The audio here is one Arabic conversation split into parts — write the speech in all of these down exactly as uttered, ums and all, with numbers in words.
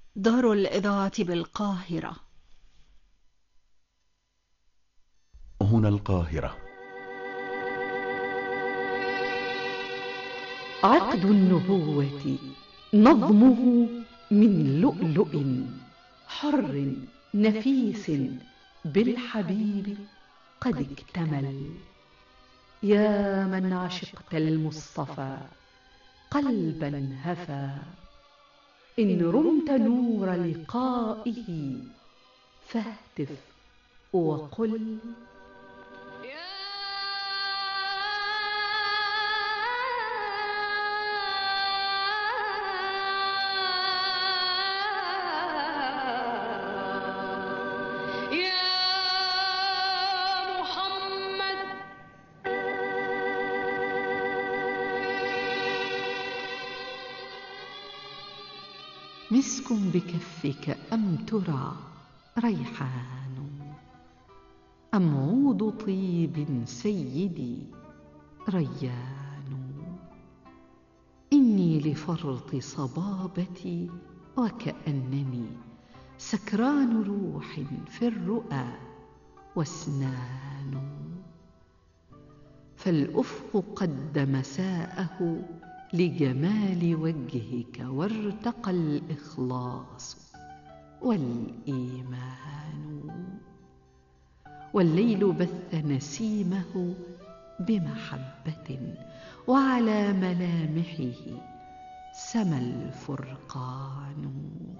دار الإذاعة بالقاهرة. هنا القاهرة. عقد النبوة نظمه من لؤلؤ حر نفيس بالحبيب قد اكتمل. يا من عشقت المصطفى قلبا هفى، إن رمت نور لقائه فاهتف وقل مسك بكفك أم ترى ريحان، أم عود طيب سيدي ريان. إني لفرط صبابتي وكأنني سكران روح في الرؤى واسنان. فالأفق قد مساءه لجمال وجهك، وارتقى الإخلاص والإيمان. والليل بث نسيمه بمحبة، وعلى ملامحه سما الفرقان.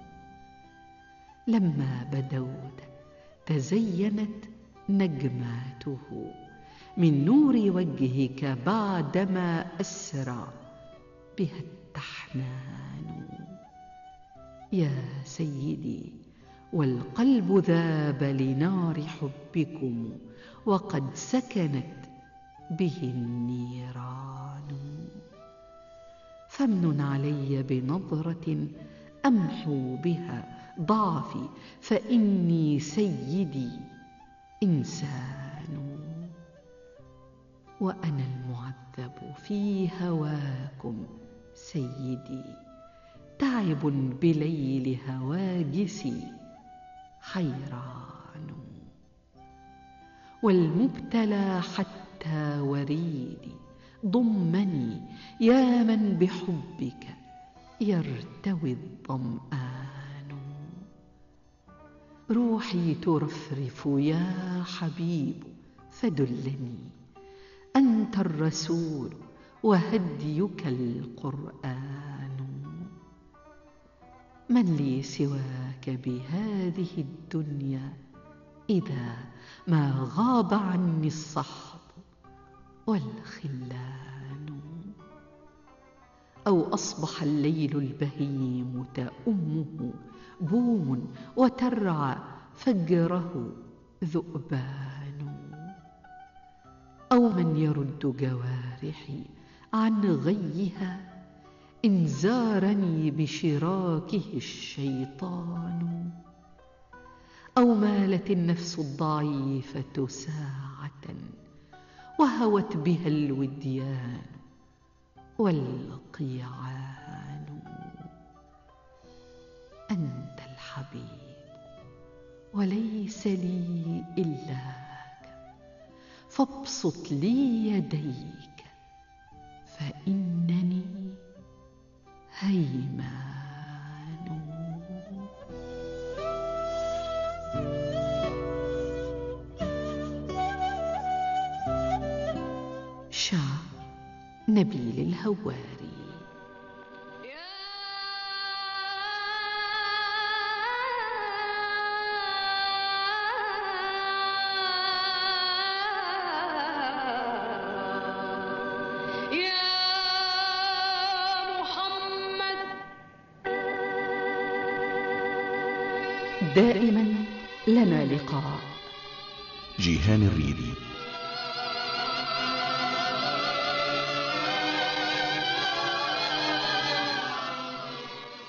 لما بدوت تزينت نجماته من نور وجهك، بعدما أسرى بها التحنان. يا سيدي، والقلب ذاب لنار حبكم، وقد سكنت به النيران. فامنن علي بنظرة أمحو بها ضعفي، فإني سيدي إنسان، وأنا المعذب في هواكم سيدي، تعب بليل هواجسي حيران. والمبتلى حتى وريدي ضمني، يا من بحبك يرتوي الظمآن. روحي ترفرف يا حبيب فدلني، أنت الرسول وهديك القرآن. من لي سواك بهذه الدنيا، إذا ما غاب عني الصحب والخلان. أو أصبح الليل البهيم تأمه بوم، وترعى فجره ذؤبان. أو من يرد جوارحي عن غيها، إن زارني بشراكه الشيطان. أو مالت النفس الضعيفة ساعة، وهوت بها الوديان والقيعان. أنت الحبيب وليس لي إلاك، فابسط لي يديك فإنني هيمان. شعر نبيل الهواري. دائما لنا لقاء. جيهان الريدي.